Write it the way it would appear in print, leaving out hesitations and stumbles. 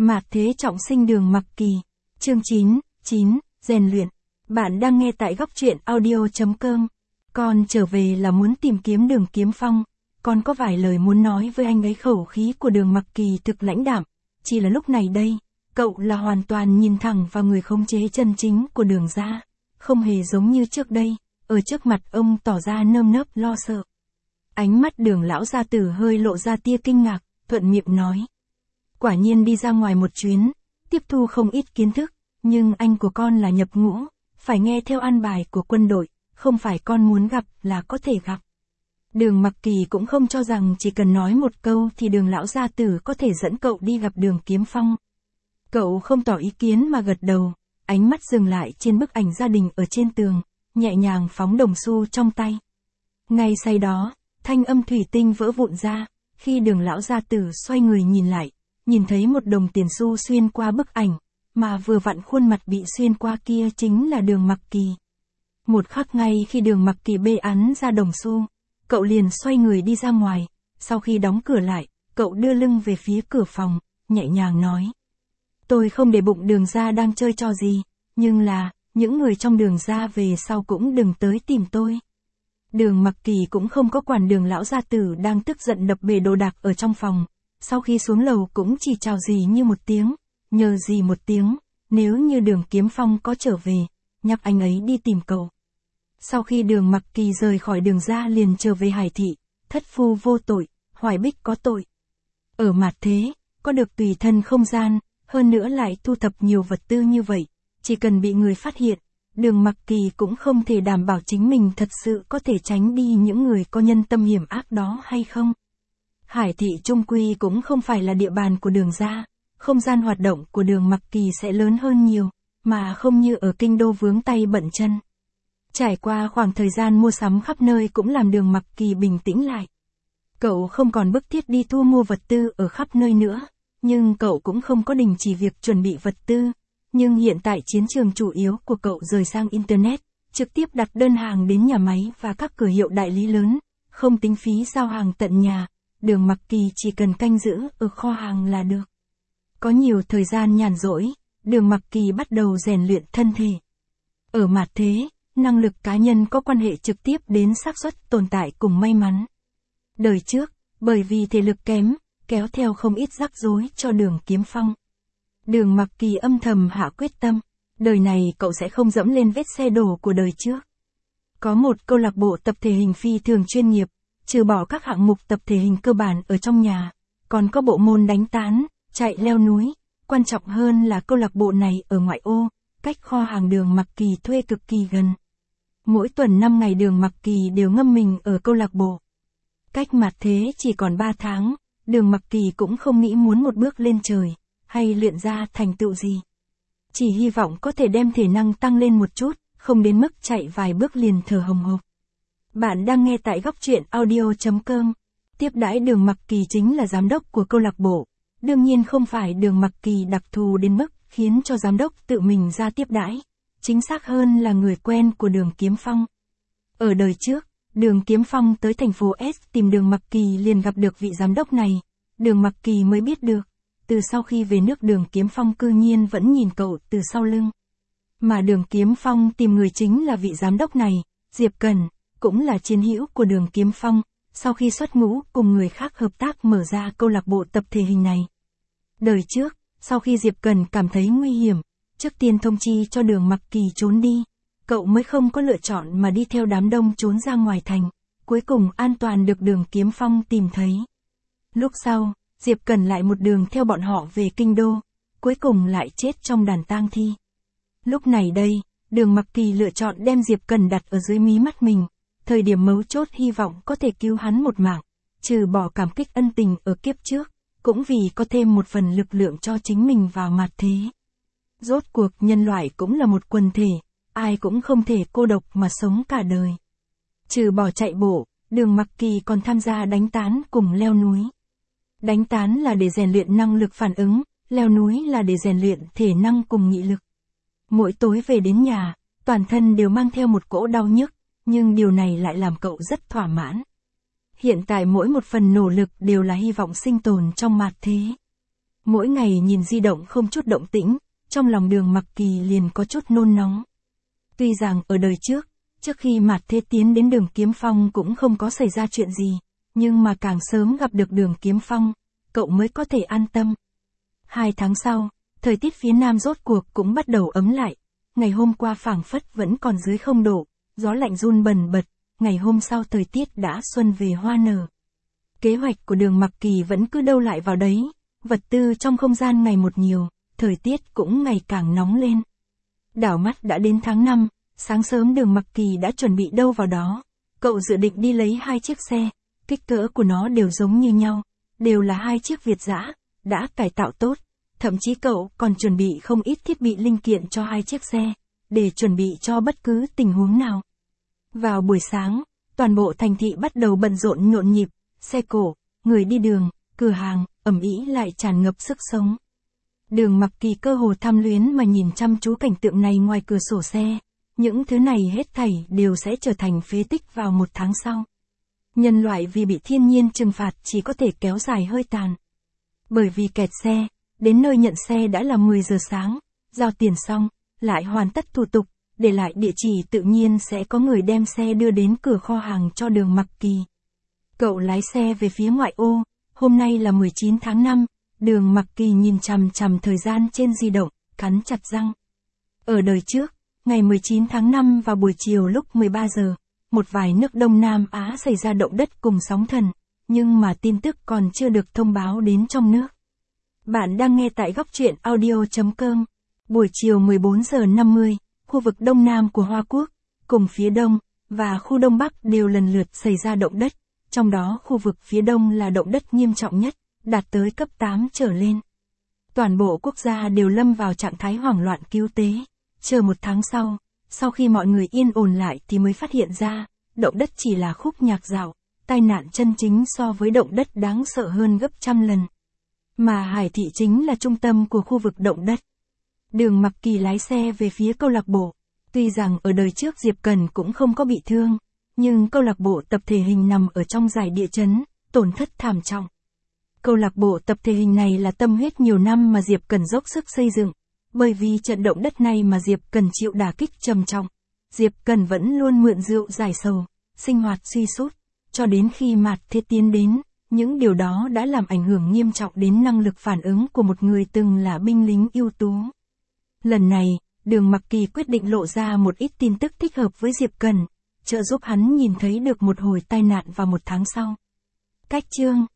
Mạt thế trọng sinh Đường Mặc Kỳ. Chương 9, rèn luyện. Bạn đang nghe tại góc truyện audio.com. Con trở về là muốn tìm kiếm Đường Kiếm Phong. Con có vài lời muốn nói với anh ấy. Khẩu khí của Đường Mặc Kỳ thực lãnh đạm. Chỉ là lúc này đây, cậu là hoàn toàn nhìn thẳng vào người khống chế chân chính của Đường gia. Không hề giống như trước đây, ở trước mặt ông tỏ ra nơm nớp lo sợ. Ánh mắt Đường lão gia tử hơi lộ ra tia kinh ngạc, thuận miệng nói. Quả nhiên đi ra ngoài một chuyến, tiếp thu không ít kiến thức, nhưng anh của con là nhập ngũ, phải nghe theo an bài của quân đội, không phải con muốn gặp là có thể gặp. Đường Mặc Kỳ cũng không cho rằng chỉ cần nói một câu thì Đường lão gia tử có thể dẫn cậu đi gặp Đường Kiếm Phong. Cậu không tỏ ý kiến mà gật đầu, ánh mắt dừng lại trên bức ảnh gia đình ở trên tường, nhẹ nhàng phóng đồng xu trong tay. Ngay sau đó, thanh âm thủy tinh vỡ vụn ra, khi Đường lão gia tử xoay người nhìn lại, nhìn thấy một đồng tiền xu xuyên qua bức ảnh, mà vừa vặn khuôn mặt bị xuyên qua kia chính là Đường Mặc Kỳ. Một khắc ngay khi Đường Mặc Kỳ bê ắn ra đồng xu, cậu liền xoay người đi ra ngoài, sau khi đóng cửa lại, cậu đưa lưng về phía cửa phòng, nhẹ nhàng nói. Tôi không để bụng Đường gia đang chơi trò gì, nhưng là, những người trong Đường gia về sau cũng đừng tới tìm tôi. Đường Mặc Kỳ cũng không có quản Đường lão gia tử đang tức giận đập bể đồ đạc ở trong phòng. Sau khi xuống lầu cũng chỉ chào gì như một tiếng, nhờ gì một tiếng, nếu như Đường Kiếm Phong có trở về, nhắc anh ấy đi tìm cậu. Sau khi Đường Mặc Kỳ rời khỏi Đường gia liền trở về Hải thị, thất phu vô tội, Hoài Bích có tội. Ở mặt thế, có được tùy thân không gian, hơn nữa lại thu thập nhiều vật tư như vậy, chỉ cần bị người phát hiện, Đường Mặc Kỳ cũng không thể đảm bảo chính mình thật sự có thể tránh đi những người có nhân tâm hiểm ác đó hay không. Hải thị trung quy cũng không phải là địa bàn của Đường gia, không gian hoạt động của Đường Mặc Kỳ sẽ lớn hơn nhiều, mà không như ở kinh đô vướng tay bận chân. Trải qua khoảng thời gian mua sắm khắp nơi cũng làm Đường Mặc Kỳ bình tĩnh lại. Cậu không còn bức thiết đi thu mua vật tư ở khắp nơi nữa, nhưng cậu cũng không có đình chỉ việc chuẩn bị vật tư. Nhưng hiện tại chiến trường chủ yếu của cậu rời sang Internet, trực tiếp đặt đơn hàng đến nhà máy và các cửa hiệu đại lý lớn, không tính phí giao hàng tận nhà. Đường Mặc Kỳ chỉ cần canh giữ ở kho hàng là được. Có nhiều thời gian nhàn rỗi, Đường Mặc Kỳ bắt đầu rèn luyện thân thể. Ở mặt thế, năng lực cá nhân có quan hệ trực tiếp đến xác suất tồn tại cùng may mắn. Đời trước, bởi vì thể lực kém, kéo theo không ít rắc rối cho Đường Kiếm Phong. Đường Mặc Kỳ âm thầm hạ quyết tâm, đời này cậu sẽ không dẫm lên vết xe đổ của đời trước. Có một câu lạc bộ tập thể hình phi thường chuyên nghiệp, trừ bỏ các hạng mục tập thể hình cơ bản ở trong nhà, còn có bộ môn đánh tán, chạy leo núi, quan trọng hơn là câu lạc bộ này ở ngoại ô, cách kho hàng Đường Mặc Kỳ thuê cực kỳ gần. Mỗi tuần 5 ngày Đường Mặc Kỳ đều ngâm mình ở câu lạc bộ. Cách mặt thế chỉ còn 3 tháng, Đường Mặc Kỳ cũng không nghĩ muốn một bước lên trời, hay luyện ra thành tựu gì. Chỉ hy vọng có thể đem thể năng tăng lên một chút, không đến mức chạy vài bước liền thở hồng hộc. Bạn đang nghe tại góc truyện audio.com. Tiếp đãi Đường Mặc Kỳ chính là giám đốc của câu lạc bộ. Đương nhiên không phải Đường Mặc Kỳ đặc thù đến mức khiến cho giám đốc tự mình ra tiếp đãi. Chính xác hơn là người quen của Đường Kiếm Phong. Ở đời trước, Đường Kiếm Phong tới thành phố S tìm Đường Mặc Kỳ liền gặp được vị giám đốc này. Đường Mặc Kỳ mới biết được, từ sau khi về nước Đường Kiếm Phong cư nhiên vẫn nhìn cậu từ sau lưng. Mà Đường Kiếm Phong tìm người chính là vị giám đốc này, Diệp Cần. Cũng là chiến hữu của Đường Kiếm Phong, sau khi xuất ngũ cùng người khác hợp tác mở ra câu lạc bộ tập thể hình này. Đời trước, sau khi Diệp Cần cảm thấy nguy hiểm, trước tiên thông chi cho Đường Mặc Kỳ trốn đi, cậu mới không có lựa chọn mà đi theo đám đông trốn ra ngoài thành, cuối cùng an toàn được Đường Kiếm Phong tìm thấy. Lúc sau, Diệp Cần lại một đường theo bọn họ về kinh đô, cuối cùng lại chết trong đàn tang thi. Lúc này đây, Đường Mặc Kỳ lựa chọn đem Diệp Cần đặt ở dưới mí mắt mình. Thời điểm mấu chốt hy vọng có thể cứu hắn một mạng, trừ bỏ cảm kích ân tình ở kiếp trước, cũng vì có thêm một phần lực lượng cho chính mình vào mặt thế. Rốt cuộc nhân loại cũng là một quần thể, ai cũng không thể cô độc mà sống cả đời. Trừ bỏ chạy bộ, Đường Mặc Kỳ còn tham gia đánh tán cùng leo núi. Đánh tán là để rèn luyện năng lực phản ứng, leo núi là để rèn luyện thể năng cùng nghị lực. Mỗi tối về đến nhà, toàn thân đều mang theo một cỗ đau nhức. Nhưng điều này lại làm cậu rất thỏa mãn. Hiện tại mỗi một phần nỗ lực đều là hy vọng sinh tồn trong mặt thế. Mỗi ngày nhìn di động không chút động tĩnh, trong lòng Đường Mặc Kỳ liền có chút nôn nóng. Tuy rằng ở đời trước khi Mạt Thế tiến đến Đường Kiếm Phong cũng không có xảy ra chuyện gì, nhưng mà càng sớm gặp được Đường Kiếm Phong, cậu mới có thể an tâm. 2 tháng sau, thời tiết phía Nam rốt cuộc cũng bắt đầu ấm lại. Ngày hôm qua phảng phất vẫn còn dưới 0 độ, gió lạnh run bần bật, ngày hôm sau thời tiết đã xuân về hoa nở. Kế hoạch của Đường Mặc Kỳ vẫn cứ đâu lại vào đấy, vật tư trong không gian ngày một nhiều, thời tiết cũng ngày càng nóng lên. Đảo mắt đã đến tháng 5, sáng sớm Đường Mặc Kỳ đã chuẩn bị đâu vào đó. Cậu dự định đi lấy 2 chiếc xe, kích cỡ của nó đều giống như nhau, đều là 2 chiếc Việt dã, đã cải tạo tốt. Thậm chí cậu còn chuẩn bị không ít thiết bị linh kiện cho 2 chiếc xe, để chuẩn bị cho bất cứ tình huống nào. Vào buổi sáng, toàn bộ thành thị bắt đầu bận rộn nhộn nhịp, xe cộ, người đi đường, cửa hàng, ầm ĩ lại tràn ngập sức sống. Đường Mặc Kỳ cơ hồ tham luyến mà nhìn chăm chú cảnh tượng này ngoài cửa sổ xe, những thứ này hết thảy đều sẽ trở thành phế tích vào 1 tháng sau. Nhân loại vì bị thiên nhiên trừng phạt chỉ có thể kéo dài hơi tàn. Bởi vì kẹt xe, đến nơi nhận xe đã là 10 giờ sáng, giao tiền xong, lại hoàn tất thủ tục, để lại địa chỉ tự nhiên sẽ có người đem xe đưa đến cửa kho hàng cho Đường Mặc Kỳ. Cậu lái xe về phía ngoại ô, hôm nay là 19 tháng 5, Đường Mặc Kỳ nhìn chằm chằm thời gian trên di động, cắn chặt răng. Ở đời trước, ngày 19 tháng 5 vào buổi chiều lúc 13 giờ, một vài nước Đông Nam Á xảy ra động đất cùng sóng thần, nhưng mà tin tức còn chưa được thông báo đến trong nước. Bạn đang nghe tại góc truyện audio.com. Buổi chiều 14 giờ 50, khu vực Đông Nam của Hoa Quốc, cùng phía Đông, và khu Đông Bắc đều lần lượt xảy ra động đất, trong đó khu vực phía Đông là động đất nghiêm trọng nhất, đạt tới cấp 8 trở lên. Toàn bộ quốc gia đều lâm vào trạng thái hoảng loạn cứu tế. Chờ 1 tháng sau khi mọi người yên ổn lại thì mới phát hiện ra, động đất chỉ là khúc nhạc dạo, tai nạn chân chính so với động đất đáng sợ hơn gấp trăm lần. Mà Hải Thị chính là trung tâm của khu vực động đất. Đường Mặc Kỳ lái xe về phía câu lạc bộ. Tuy rằng ở đời trước Diệp Cần cũng không có bị thương, nhưng câu lạc bộ tập thể hình nằm ở trong giải địa chấn, tổn thất thảm trọng. Câu lạc bộ tập thể hình này là tâm huyết nhiều năm mà Diệp Cần dốc sức xây dựng. Bởi vì trận động đất này mà Diệp Cần chịu đả kích trầm trọng. Diệp Cần vẫn luôn mượn rượu giải sầu, sinh hoạt suy sút, cho đến khi Mạt Thế tiến đến, những điều đó đã làm ảnh hưởng nghiêm trọng đến năng lực phản ứng của một người từng là binh lính ưu tú. Lần này, Đường Mặc Kỳ quyết định lộ ra một ít tin tức thích hợp với Diệp Cần, trợ giúp hắn nhìn thấy được một hồi tai nạn vào 1 tháng sau. Cách chương